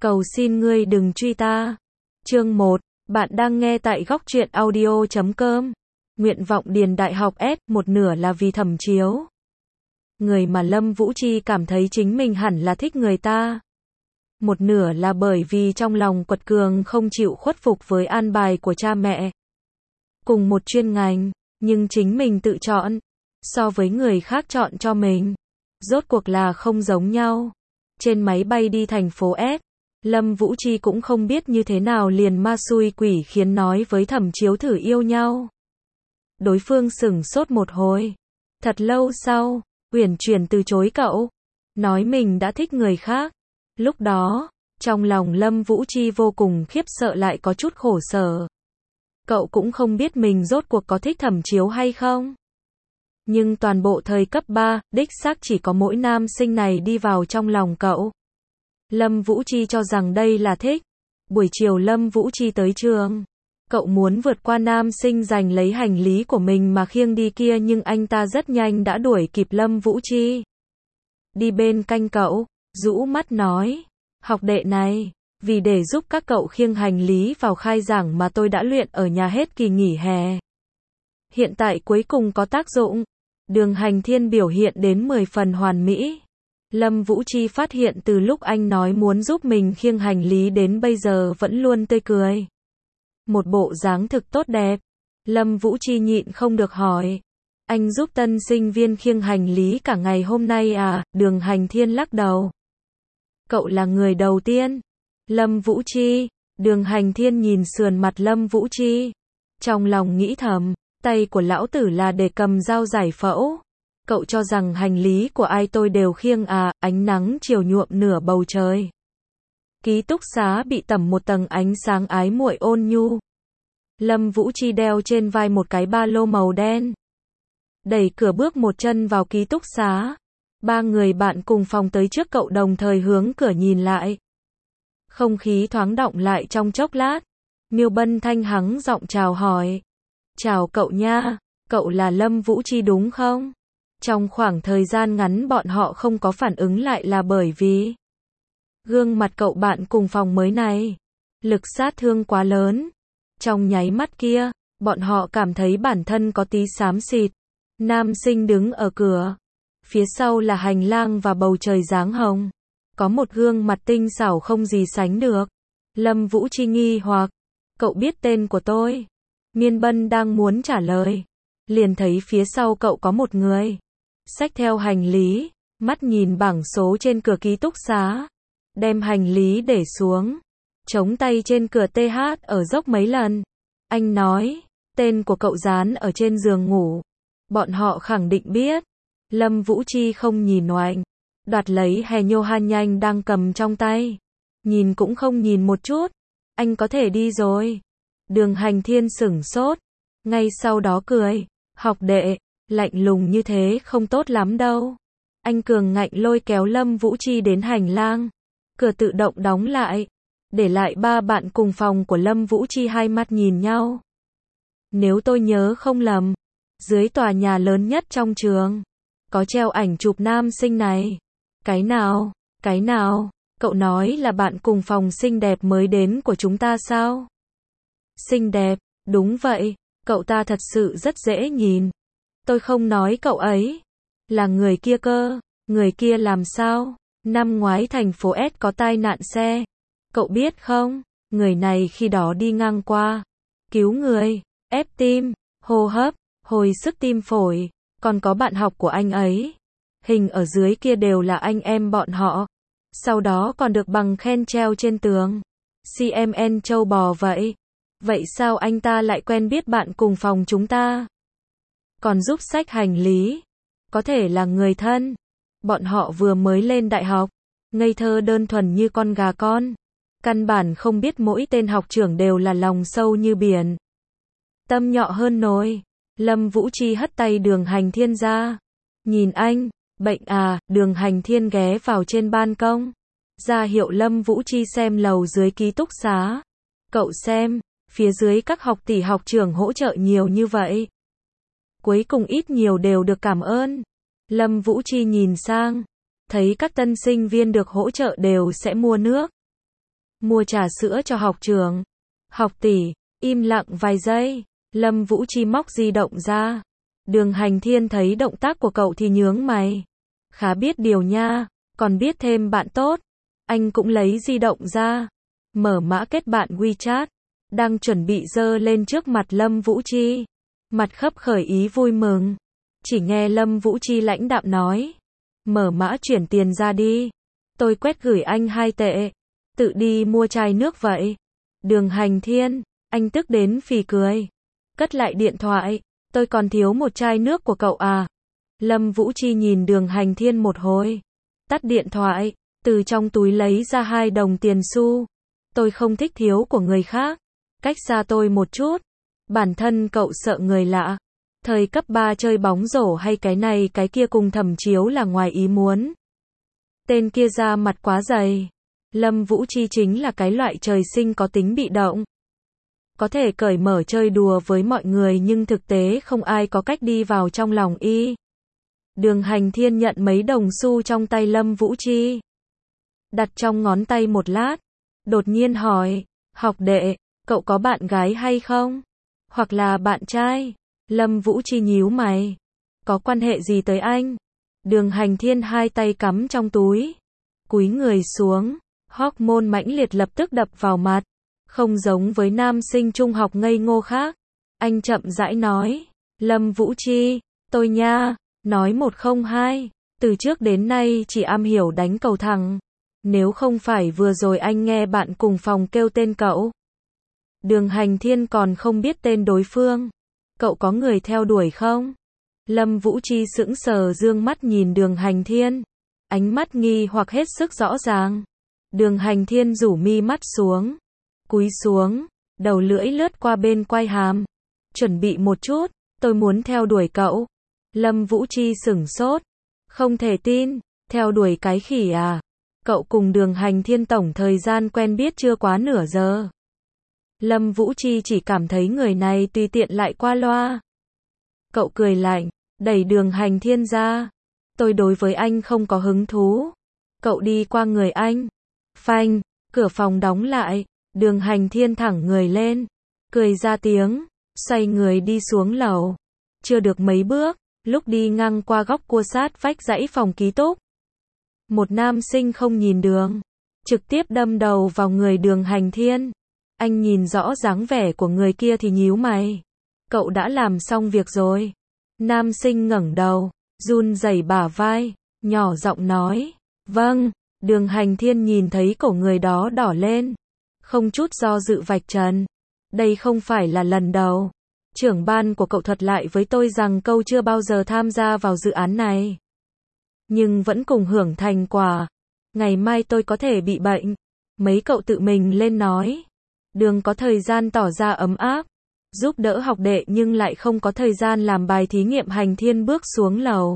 Cầu xin ngươi đừng truy ta. Chương 1, bạn đang nghe tại góc truyện audio.com. Nguyện vọng điền đại học S, một nửa là vì Thẩm Chiếu. Người mà Lâm Vũ Chi cảm thấy chính mình hẳn là thích người ta. Một nửa là bởi vì trong lòng quật cường không chịu khuất phục với an bài của cha mẹ. Cùng một chuyên ngành, nhưng chính mình tự chọn, so với người khác chọn cho mình. Rốt cuộc là không giống nhau. Trên máy bay đi thành phố S, Lâm Vũ Chi cũng không biết như thế nào liền ma xui quỷ khiến nói với Thẩm Chiếu thử yêu nhau. Đối phương sửng sốt một hồi. Thật lâu sau, uyển chuyển từ chối cậu. Nói mình đã thích người khác. Lúc đó, trong lòng Lâm Vũ Chi vô cùng khiếp sợ lại có chút khổ sở. Cậu cũng không biết mình rốt cuộc có thích Thẩm Chiếu hay không. Nhưng toàn bộ thời cấp 3, đích xác chỉ có mỗi nam sinh này đi vào trong lòng cậu. Lâm Vũ Chi cho rằng đây là thích. Buổi chiều Lâm Vũ Chi tới trường. Cậu muốn vượt qua nam sinh giành lấy hành lý của mình mà khiêng đi kia nhưng anh ta rất nhanh đã đuổi kịp Lâm Vũ Chi. Đi bên cạnh cậu, rũ mắt nói. Học đệ này, vì để giúp các cậu khiêng hành lý vào khai giảng mà tôi đã luyện ở nhà hết kỳ nghỉ hè. Hiện tại cuối cùng có tác dụng. Đường Hành Thiên biểu hiện đến 10 phần hoàn mỹ. Lâm Vũ Chi phát hiện từ lúc anh nói muốn giúp mình khiêng hành lý đến bây giờ vẫn luôn tươi cười. Một bộ dáng thực tốt đẹp. Lâm Vũ Chi nhịn không được hỏi. Anh giúp tân sinh viên khiêng hành lý cả ngày hôm nay à? Đường Hành Thiên lắc đầu. Cậu là người đầu tiên. Lâm Vũ Chi. Đường Hành Thiên nhìn sườn mặt Lâm Vũ Chi. Trong lòng nghĩ thầm, tay của lão tử là để cầm dao giải phẫu. Cậu cho rằng hành lý của ai tôi đều khiêng à? Ánh nắng chiều nhuộm nửa bầu trời. Ký túc xá bị tẩm một tầng ánh sáng ái muội ôn nhu. Lâm Vũ Chi đeo trên vai một cái ba lô màu đen. Đẩy cửa bước một chân vào ký túc xá. Ba người bạn cùng phòng tới trước cậu đồng thời hướng cửa nhìn lại. Không khí thoáng động lại trong chốc lát. Miêu Bân Thanh hắng giọng chào hỏi. Chào cậu nha, cậu là Lâm Vũ Chi đúng không? Trong khoảng thời gian ngắn bọn họ không có phản ứng lại là bởi vì gương mặt cậu bạn cùng phòng mới này, lực sát thương quá lớn. Trong nháy mắt kia, bọn họ cảm thấy bản thân có tí xám xịt. Nam sinh đứng ở cửa. Phía sau là hành lang và bầu trời dáng hồng. Có một gương mặt tinh xảo không gì sánh được. Lâm Vũ Chi nghi hoặc. Cậu biết tên của tôi? Miên Bân đang muốn trả lời. Liền thấy phía sau cậu có một người. Xách theo hành lý. Mắt nhìn bảng số trên cửa ký túc xá. Đem hành lý để xuống. Chống tay trên cửa TH ở dốc mấy lần. Anh nói. Tên của cậu dán ở trên giường ngủ. Bọn họ khẳng định biết. Lâm Vũ Chi không nhìn oạnh. Đoạt lấy hè nhô han nhanh đang cầm trong tay. Nhìn cũng không nhìn một chút. Anh có thể đi rồi. Đường Hành Thiên sửng sốt. Ngay sau đó cười. Học đệ, lạnh lùng như thế không tốt lắm đâu. Anh cường ngạnh lôi kéo Lâm Vũ Chi đến hành lang. Cửa tự động đóng lại. Để lại ba bạn cùng phòng của Lâm Vũ Chi hai mắt nhìn nhau. Nếu tôi nhớ không lầm, dưới tòa nhà lớn nhất trong trường, có treo ảnh chụp nam sinh này. Cái nào? Cái nào? Cậu nói là bạn cùng phòng xinh đẹp mới đến của chúng ta sao? Xinh đẹp, đúng vậy, cậu ta thật sự rất dễ nhìn. Tôi không nói cậu ấy, là người kia cơ. Người kia làm sao? Năm ngoái thành phố S có tai nạn xe. Cậu biết không? Người này khi đó đi ngang qua. Cứu người, ép tim, hô hấp, hồi sức tim phổi. Còn có bạn học của anh ấy. Hình ở dưới kia đều là anh em bọn họ. Sau đó còn được bằng khen treo trên tường. CMN châu bò vậy. Vậy sao anh ta lại quen biết bạn cùng phòng chúng ta? Còn giúp xách hành lý. Có thể là người thân. Bọn họ vừa mới lên đại học. Ngây thơ đơn thuần như con gà con. Căn bản không biết mỗi tên học trưởng đều là lòng sâu như biển. Tâm nhọ hơn nồi. Lâm Vũ Chi hất tay Đường Hành Thiên ra. Nhìn anh, bệnh à? Đường Hành Thiên ghé vào trên ban công. Ra hiệu Lâm Vũ Chi xem lầu dưới ký túc xá. Cậu xem, phía dưới các học tỷ học trưởng hỗ trợ nhiều như vậy. Cuối cùng ít nhiều đều được cảm ơn. Lâm Vũ Chi nhìn sang, thấy các tân sinh viên được hỗ trợ đều sẽ mua nước. mua trà sữa cho học trưởng. Học tỷ, im lặng vài giây, Lâm Vũ Chi móc di động ra. Đường Hành Thiên thấy động tác của cậu thì nhướng mày. Khá biết điều nha, còn biết thêm bạn tốt. Anh cũng lấy di động ra, mở mã kết bạn WeChat, đang chuẩn bị giơ lên trước mặt Lâm Vũ Chi. Mặt khấp khởi ý vui mừng. Chỉ nghe Lâm Vũ Chi lãnh đạm nói. Mở mã chuyển tiền ra đi. Tôi quét gửi anh 2 tệ. Tự đi mua chai nước vậy. Đường Hành Thiên, anh tức đến phì cười. Cất lại điện thoại. Tôi còn thiếu một chai nước của cậu à. Lâm Vũ Chi nhìn Đường Hành Thiên một hồi. Tắt điện thoại. Từ trong túi lấy ra 2 đồng tiền xu. Tôi không thích thiếu của người khác. Cách xa tôi một chút. Bản thân cậu sợ người lạ. Thời cấp 3 chơi bóng rổ hay cái này cái kia cùng Thẩm Chiếu là ngoài ý muốn. Tên kia ra mặt quá dày. Lâm Vũ Chi chính là cái loại trời sinh có tính bị động. Có thể cởi mở chơi đùa với mọi người nhưng thực tế không ai có cách đi vào trong lòng y. Đường Hành Thiên nhận mấy đồng xu trong tay Lâm Vũ Chi. Đặt trong ngón tay một lát. Đột nhiên hỏi. Học đệ, cậu có bạn gái hay không? Hoặc là bạn trai? Lâm Vũ Chi nhíu mày. Có quan hệ gì tới anh? Đường Hành Thiên 2 tay cắm trong túi. Cúi người xuống. Hormone mãnh liệt lập tức đập vào mặt. Không giống với nam sinh trung học ngây ngô khác. Anh chậm rãi nói. Lâm Vũ Chi, tôi nha. Nói 102. Từ trước đến nay chỉ am hiểu đánh cầu thẳng. Nếu không phải vừa rồi anh nghe bạn cùng phòng kêu tên cậu. Đường Hành Thiên còn không biết tên đối phương. Cậu có người theo đuổi không? Lâm Vũ Chi sững sờ dương mắt nhìn Đường Hành Thiên. Ánh mắt nghi hoặc hết sức rõ ràng. Đường Hành Thiên rủ mi mắt xuống. Cúi xuống. Đầu lưỡi lướt qua bên quai hàm. Chuẩn bị một chút. Tôi muốn theo đuổi cậu. Lâm Vũ Chi sửng sốt. Không thể tin. Theo đuổi cái khỉ à? Cậu cùng Đường Hành Thiên tổng thời gian quen biết chưa quá nửa giờ. Lâm Vũ Chi chỉ cảm thấy người này tùy tiện lại qua loa. Cậu cười lạnh, đẩy Đường Hành Thiên ra. Tôi đối với anh không có hứng thú. Cậu đi qua người anh. Phanh, cửa phòng đóng lại. Đường Hành Thiên thẳng người lên. Cười ra tiếng. Xoay người đi xuống lầu. Chưa được mấy bước. Lúc đi ngang qua góc cua sát vách dãy phòng ký túc. Một nam sinh không nhìn đường. Trực tiếp đâm đầu vào người Đường Hành Thiên. Anh nhìn rõ dáng vẻ của người kia thì nhíu mày. Cậu đã làm xong việc rồi. Nam sinh ngẩng đầu, run rẩy bả vai, nhỏ giọng nói. Vâng. Đường Hành Thiên nhìn thấy cổ người đó đỏ lên. Không chút do dự vạch trần. Đây không phải là lần đầu. Trưởng ban của cậu thuật lại với tôi rằng cậu chưa bao giờ tham gia vào dự án này. Nhưng vẫn cùng hưởng thành quả. Ngày mai tôi có thể bị bệnh. Mấy cậu tự mình lên nói. Đường có thời gian tỏ ra ấm áp, giúp đỡ học đệ nhưng lại không có thời gian làm bài thí nghiệm. Hành Thiên bước xuống lầu.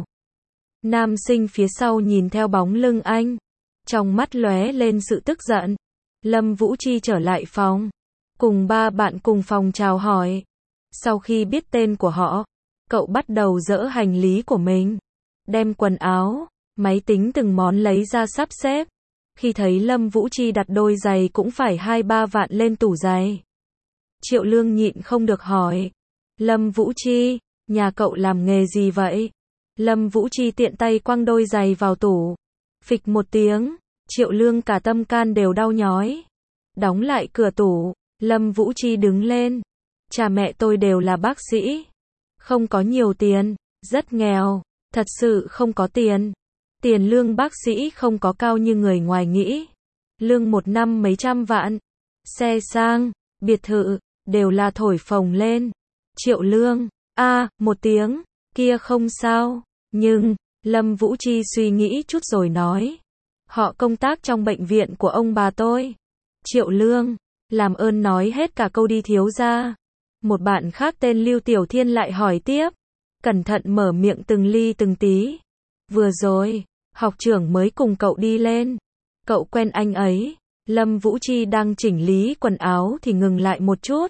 Nam sinh phía sau nhìn theo bóng lưng anh. Trong mắt lóe lên sự tức giận. Lâm Vũ Chi trở lại phòng. Cùng 3 bạn cùng phòng chào hỏi. Sau khi biết tên của họ, cậu bắt đầu dỡ hành lý của mình. Đem quần áo, máy tính từng món lấy ra sắp xếp. Khi thấy Lâm Vũ Chi đặt đôi giày cũng phải 2-3 vạn lên tủ giày. Triệu Lương nhịn không được hỏi. Lâm Vũ Chi, nhà cậu làm nghề gì vậy? Lâm Vũ Chi tiện tay quăng đôi giày vào tủ. Phịch một tiếng, Triệu Lương cả tâm can đều đau nhói. Đóng lại cửa tủ, Lâm Vũ Chi đứng lên. Cha mẹ tôi đều là bác sĩ. Không có nhiều tiền, rất nghèo, thật sự không có tiền. Tiền lương bác sĩ không có cao như người ngoài nghĩ. Lương một năm mấy trăm vạn. Xe sang, biệt thự, đều là thổi phồng lên. Triệu Lương, một tiếng, kia không sao. Nhưng, Lâm Vũ Chi suy nghĩ chút rồi nói. Họ công tác trong bệnh viện của ông bà tôi. Triệu Lương, làm ơn nói hết cả câu đi thiếu gia. Một bạn khác tên Lưu Tiểu Thiên lại hỏi tiếp. Cẩn thận mở miệng từng ly từng tí. Vừa rồi, học trưởng mới cùng cậu đi lên. Cậu quen anh ấy. Lâm Vũ Chi đang chỉnh lý quần áo thì ngừng lại một chút.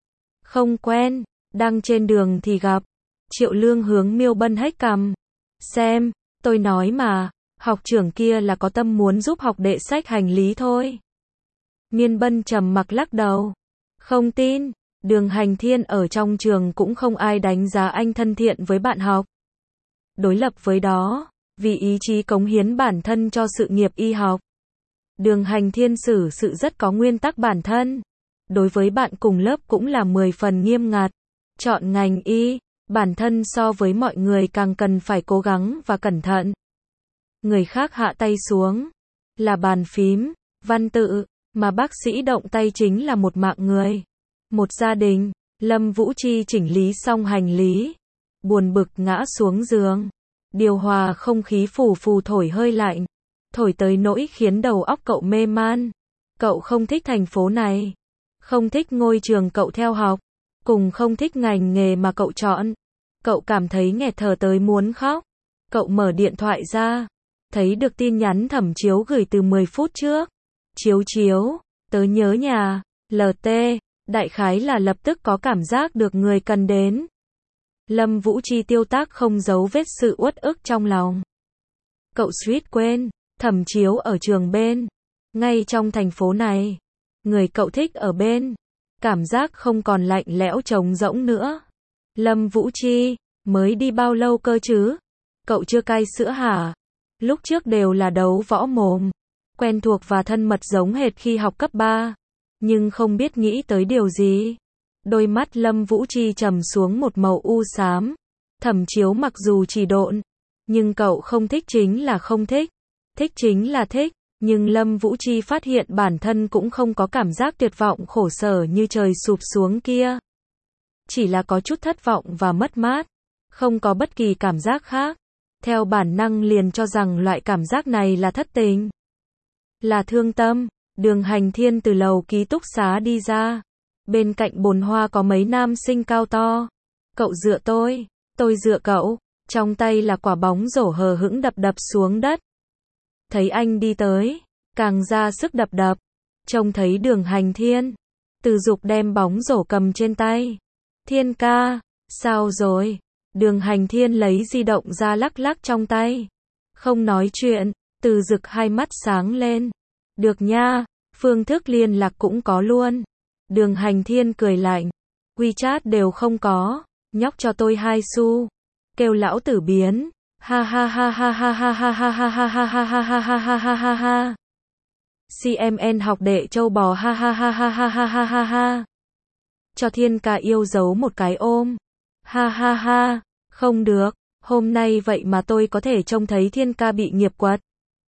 Không quen, đang trên đường thì gặp. Triệu Lương hướng Miêu Bân hếch cằm. Xem, tôi nói mà, học trưởng kia là có tâm muốn giúp học đệ xách hành lý thôi. Miên Bân trầm mặc lắc đầu. Không tin, Đường Hành Thiên ở trong trường cũng không ai đánh giá anh thân thiện với bạn học. Đối lập với đó, vì ý chí cống hiến bản thân cho sự nghiệp y học, Đường Hành Thiên xử sự rất có nguyên tắc bản thân. Đối với bạn cùng lớp cũng là 10 phần nghiêm ngặt. Chọn ngành y, bản thân so với mọi người càng cần phải cố gắng và cẩn thận. Người khác hạ tay xuống là bàn phím, văn tự, mà bác sĩ động tay chính là một mạng người, một gia đình. Lâm Vũ Chi chỉnh lý xong hành lý, buồn bực ngã xuống giường. Điều hòa không khí phù phù thổi hơi lạnh, thổi tới nỗi khiến đầu óc cậu mê man. Cậu không thích thành phố này, không thích ngôi trường cậu theo học, cùng không thích ngành nghề mà cậu chọn. Cậu cảm thấy nghẹt thở tới muốn khóc. Cậu mở điện thoại ra, thấy được tin nhắn Thẩm Chiếu gửi từ 10 phút trước. Chiếu chiếu, tớ nhớ nhà, LT, đại khái là lập tức có cảm giác được người cần đến. Lâm Vũ Chi tiêu tác không giấu vết sự uất ức trong lòng. Cậu suýt quên, Thẩm Chiếu ở trường bên, ngay trong thành phố này. Người cậu thích ở bên, cảm giác không còn lạnh lẽo trống rỗng nữa. Lâm Vũ Chi, mới đi bao lâu cơ chứ? Cậu chưa cai sữa hả? Lúc trước đều là đấu võ mồm, quen thuộc và thân mật giống hệt khi học cấp 3, nhưng không biết nghĩ tới điều gì. Đôi mắt Lâm Vũ Chi trầm xuống một màu u xám. Thẩm Chiếu mặc dù chỉ độn, nhưng cậu không thích chính là không thích, thích chính là thích. Nhưng Lâm Vũ Chi phát hiện bản thân cũng không có cảm giác tuyệt vọng khổ sở như trời sụp xuống kia. Chỉ là có chút thất vọng và mất mát, không có bất kỳ cảm giác khác. Theo bản năng liền cho rằng loại cảm giác này là thất tình, là thương tâm. Đường Hành Thiên từ lầu ký túc xá đi ra. Bên cạnh bồn hoa có mấy nam sinh cao to. Cậu dựa tôi dựa cậu. Trong tay là quả bóng rổ hờ hững đập đập xuống đất. Thấy anh đi tới, càng ra sức đập đập. Trông thấy Đường Hành Thiên, Từ Dục đem bóng rổ cầm trên tay. Thiên ca, sao rồi? Đường Hành Thiên lấy di động ra lắc lắc trong tay. Không nói chuyện, Từ Dực hai mắt sáng lên. Được nha, phương thức liên lạc cũng có luôn. Đường Hành Thiên cười lạnh. WeChat đều không có, nhóc cho tôi 2 xu. Kêu lão tử biến. Ha ha ha ha ha ha ha ha ha ha ha ha ha ha ha ha ha ha ha. CMN học đệ châu bò ha ha ha ha ha ha ha ha ha. Cho Thiên ca yêu dấu một cái ôm. Ha ha ha, không được, hôm nay vậy mà tôi có thể trông thấy Thiên ca bị nghiệp quật.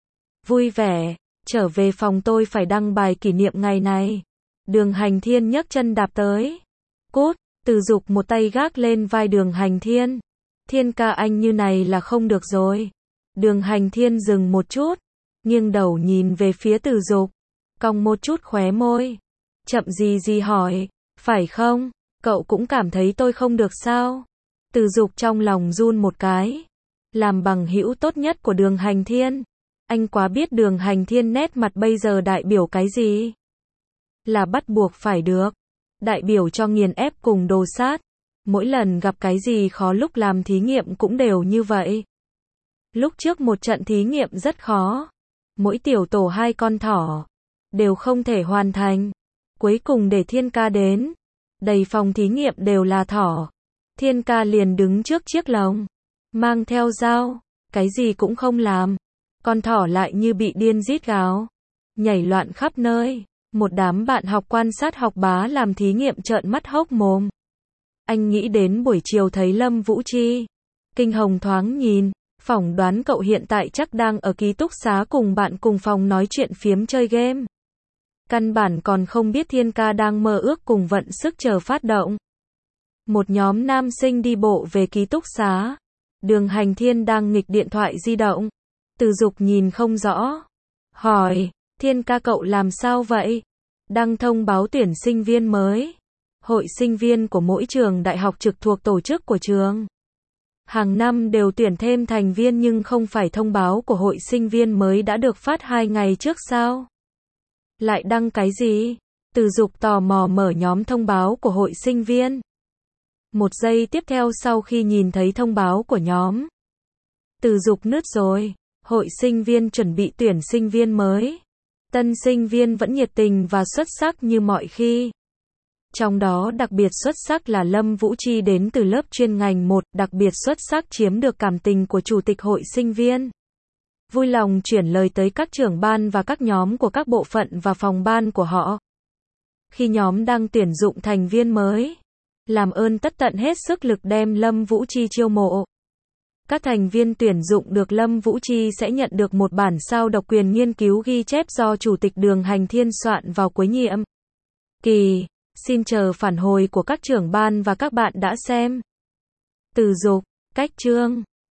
Vui vẻ, trở về phòng tôi phải đăng bài kỷ niệm ngày này. Đường Hành Thiên nhấc chân đạp tới. Cút, Từ Dục một tay gác lên vai Đường Hành Thiên. Thiên ca anh như này là không được rồi. Đường Hành Thiên dừng một chút, nghiêng đầu nhìn về phía Từ Dục, cong một chút khóe môi. Chậm gì hỏi, phải không? Cậu cũng cảm thấy tôi không được sao? Từ Dục trong lòng run một cái. Làm bằng hữu tốt nhất của Đường Hành Thiên, anh quá biết Đường Hành Thiên nét mặt bây giờ đại biểu cái gì? Là bắt buộc phải được, đại biểu cho nghiền ép cùng đồ sát. Mỗi lần gặp cái gì khó lúc làm thí nghiệm cũng đều như vậy. Lúc trước một trận thí nghiệm rất khó, mỗi tiểu tổ 2 con thỏ, đều không thể hoàn thành. Cuối cùng để Thiên ca đến, đầy phòng thí nghiệm đều là thỏ. Thiên ca liền đứng trước chiếc lồng, mang theo dao, cái gì cũng không làm. Con thỏ lại như bị điên rít gào, nhảy loạn khắp nơi. Một đám bạn học quan sát học bá làm thí nghiệm trợn mắt hốc mồm. Anh nghĩ đến buổi chiều thấy Lâm Vũ Chi. Kinh hồng thoáng nhìn, phỏng đoán cậu hiện tại chắc đang ở ký túc xá cùng bạn cùng phòng nói chuyện phiếm chơi game. Căn bản còn không biết Thiên ca đang mơ ước cùng vận sức chờ phát động. Một nhóm nam sinh đi bộ về ký túc xá. Đường Hành Thiên đang nghịch điện thoại di động. Từ Dục nhìn không rõ. Hỏi, Thiên ca cậu làm sao vậy? Đăng thông báo tuyển sinh viên mới. Hội sinh viên của mỗi trường đại học trực thuộc tổ chức của trường. Hàng năm đều tuyển thêm thành viên nhưng không phải thông báo của hội sinh viên mới đã được phát 2 ngày trước sao? Lại đăng cái gì? Từ Dục tò mò mở nhóm thông báo của hội sinh viên. Một giây tiếp theo sau khi nhìn thấy thông báo của nhóm, Từ Dục nứt rồi. Hội sinh viên chuẩn bị tuyển sinh viên mới. Tân sinh viên vẫn nhiệt tình và xuất sắc như mọi khi. Trong đó đặc biệt xuất sắc là Lâm Vũ Chi đến từ lớp chuyên ngành 1, đặc biệt xuất sắc chiếm được cảm tình của Chủ tịch hội sinh viên. Vui lòng chuyển lời tới các trưởng ban và các nhóm của các bộ phận và phòng ban của họ. Khi nhóm đang tuyển dụng thành viên mới, làm ơn tất tận hết sức lực đem Lâm Vũ Chi chiêu mộ. Các thành viên tuyển dụng được Lâm Vũ Chi sẽ nhận được một bản sao độc quyền nghiên cứu ghi chép do Chủ tịch Đường Hành Thiên soạn vào cuối nhiệm kỳ. Xin chờ phản hồi của các trưởng ban và các bạn đã xem. Từ dục, cách chương